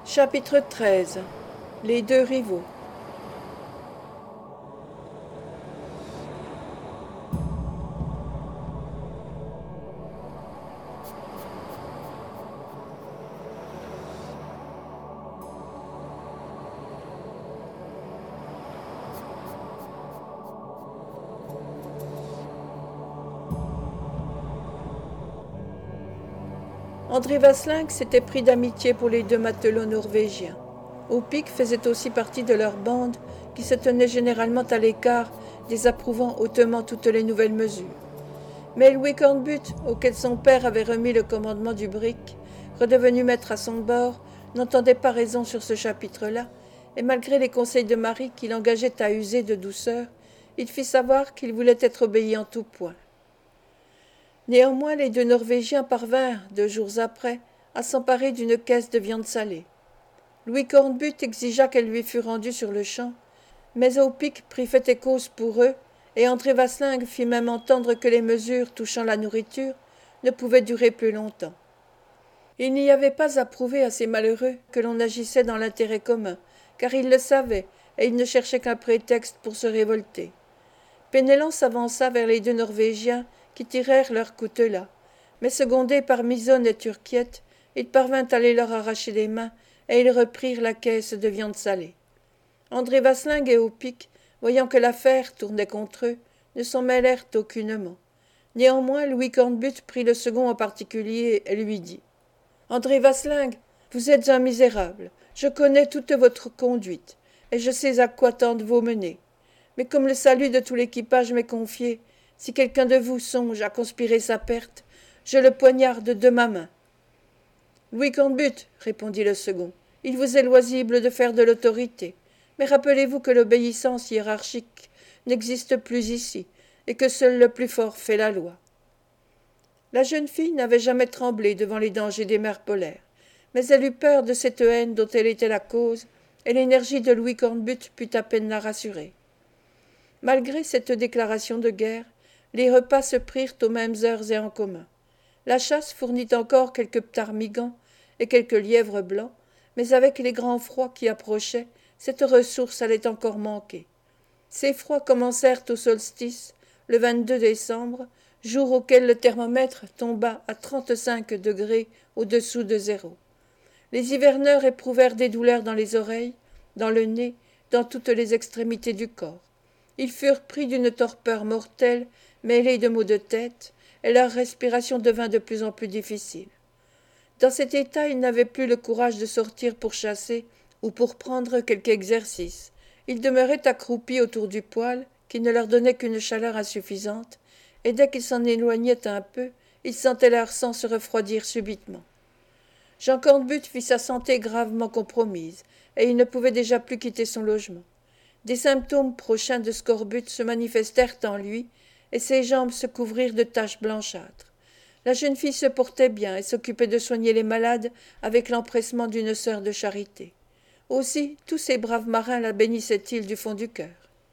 Chapitre 13. Les deux rivaux. André Vasling s'était pris d'amitié pour les deux matelots norvégiens. Opic faisait aussi partie de leur bande qui se tenait généralement à l'écart, désapprouvant hautement toutes les nouvelles mesures. Mais Louis Cornbutte, auquel son père avait remis le commandement du brick, redevenu maître à son bord, n'entendait pas raison sur ce chapitre-là, et malgré les conseils de Marie qui l'engageaient à user de douceur, il fit savoir qu'il voulait être obéi en tout point. Néanmoins, les deux Norvégiens parvinrent, 2 jours après, à s'emparer d'une caisse de viande salée. Louis Cornbutte exigea qu'elle lui fût rendue sur-le-champ, mais Opic prit fait et cause pour eux, et André Vasling fit même entendre que les mesures touchant la nourriture ne pouvaient durer plus longtemps. Il n'y avait pas à prouver à ces malheureux que l'on agissait dans l'intérêt commun, car ils le savaient, et ils ne cherchaient qu'un prétexte pour se révolter. Penellan s'avança vers les deux Norvégiens qui tirèrent leur coutelas, mais secondés par Misonne et Turquiette, il parvint à les leur arracher des mains, et ils reprirent la caisse de viande salée. André Vasling et Opic, voyant que l'affaire tournait contre eux, ne s'en mêlèrent aucunement. Néanmoins, Louis Cornbutte prit le second en particulier et lui dit « André Vasling, vous êtes un misérable, je connais toute votre conduite, et je sais à quoi tendent vos menées. Mais comme le salut de tout l'équipage m'est confié, si quelqu'un de vous songe à conspirer sa perte, je le poignarde de ma main. » Louis Cornbutte, répondit le second, il vous est loisible de faire de l'autorité, mais rappelez-vous que l'obéissance hiérarchique n'existe plus ici, et que seul le plus fort fait la loi. La jeune fille n'avait jamais tremblé devant les dangers des mers polaires, mais elle eut peur de cette haine dont elle était la cause, et l'énergie de Louis Cornbutte put à peine la rassurer. Malgré cette déclaration de guerre, les repas se prirent aux mêmes heures et en commun. La chasse fournit encore quelques ptarmigans et quelques lièvres blancs, mais avec les grands froids qui approchaient, cette ressource allait encore manquer. Ces froids commencèrent au solstice, le 22 décembre, jour auquel le thermomètre tomba à 35 degrés au-dessous de zéro. Les hiverneurs éprouvèrent des douleurs dans les oreilles, dans le nez, dans toutes les extrémités du corps. Ils furent pris d'une torpeur mortelle, mêlée de maux de tête, et leur respiration devint de plus en plus difficile. Dans cet état, ils n'avaient plus le courage de sortir pour chasser ou pour prendre quelque exercice. Ils demeuraient accroupis autour du poêle, qui ne leur donnait qu'une chaleur insuffisante, et dès qu'ils s'en éloignaient un peu, ils sentaient leur sang se refroidir subitement. Jean Cornbutte vit sa santé gravement compromise, et il ne pouvait déjà plus quitter son logement. Des symptômes prochains de scorbut se manifestèrent en lui, et ses jambes se couvrirent de taches blanchâtres. La jeune fille se portait bien et s'occupait de soigner les malades avec l'empressement d'une sœur de charité. Aussi, tous ces braves marins la bénissaient-ils du fond du cœur.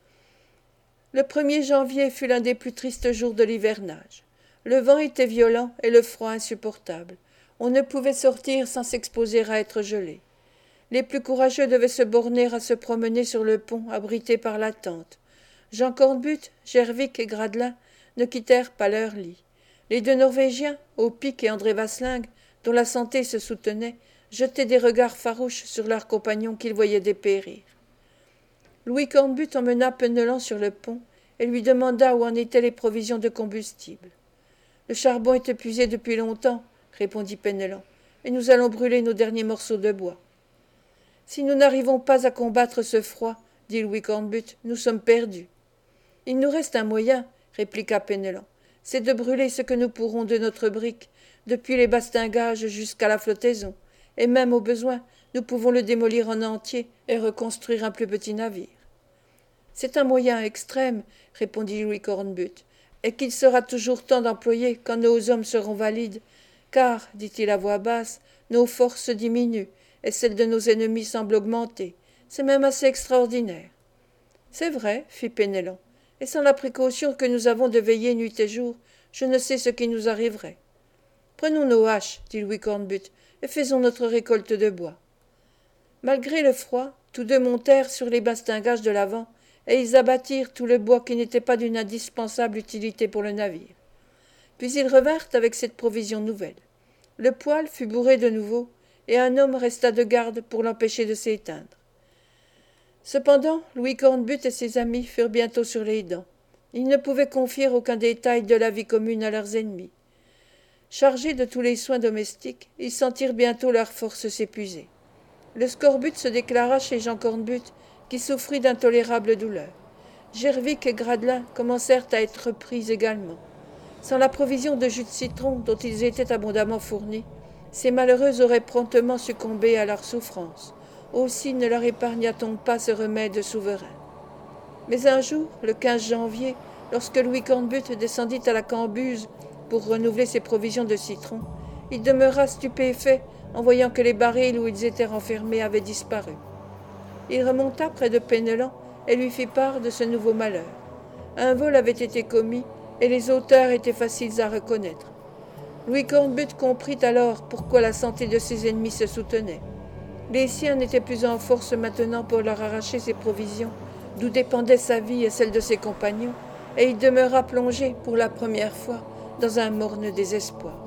Le 1er janvier fut l'un des plus tristes jours de l'hivernage. Le vent était violent et le froid insupportable. On ne pouvait sortir sans s'exposer à être gelé. Les plus courageux devaient se borner à se promener sur le pont abrité par la tente. Jean Cornbutte, Gervik et Gradelin ne quittèrent pas leur lit. Les deux Norvégiens, Opic et André Vasling, dont la santé se soutenait, jetaient des regards farouches sur leurs compagnons qu'ils voyaient dépérir. Louis Cornbutte emmena Penellan sur le pont et lui demanda où en étaient les provisions de combustible. « Le charbon est épuisé depuis longtemps, » répondit Penellan, « et nous allons brûler nos derniers morceaux de bois. » « Si nous n'arrivons pas à combattre ce froid, dit Louis Cornbutte, nous sommes perdus. »« Il nous reste un moyen, répliqua Penellan, c'est de brûler ce que nous pourrons de notre brick, depuis les bastingages jusqu'à la flottaison, et même au besoin, nous pouvons le démolir en entier et reconstruire un plus petit navire. »« C'est un moyen extrême, répondit Louis Cornbutte, et qu'il sera toujours temps d'employer quand nos hommes seront valides, car, dit-il à voix basse, nos forces diminuent, et celle de nos ennemis semble augmenter. C'est même assez extraordinaire. »« C'est vrai, fit Penellan, et sans la précaution que nous avons de veiller nuit et jour, je ne sais ce qui nous arriverait. Prenons nos haches, dit Louis Cornbutte, et faisons notre récolte de bois. Malgré le froid, tous deux montèrent sur les bastingages de l'avant, et ils abattirent tout le bois qui n'était pas d'une indispensable utilité pour le navire. Puis ils revinrent avec cette provision nouvelle. Le poêle fut bourré de nouveau, et un homme resta de garde pour l'empêcher de s'éteindre. Cependant, Louis Cornbutte et ses amis furent bientôt sur les dents. Ils ne pouvaient confier aucun détail de la vie commune à leurs ennemis. Chargés de tous les soins domestiques, ils sentirent bientôt leurs forces s'épuiser. Le scorbut se déclara chez Jean Cornbutte, qui souffrit d'intolérables douleurs. Gervic et Gradelin commencèrent à être pris également. Sans la provision de jus de citron dont ils étaient abondamment fournis, ces malheureux auraient promptement succombé à leurs souffrances. Aussi ne leur épargna-t-on pas ce remède souverain. Mais un jour, le 15 janvier, lorsque Louis Cornbutte descendit à la Cambuse pour renouveler ses provisions de citron, il demeura stupéfait en voyant que les barils où ils étaient renfermés avaient disparu. Il remonta près de Penellan et lui fit part de ce nouveau malheur. Un vol avait été commis et les auteurs étaient faciles à reconnaître. Louis Cornbutte comprit alors pourquoi la santé de ses ennemis se soutenait. Les siens n'étaient plus en force maintenant pour leur arracher ses provisions, d'où dépendait sa vie et celle de ses compagnons, et il demeura plongé, pour la première fois, dans un morne désespoir.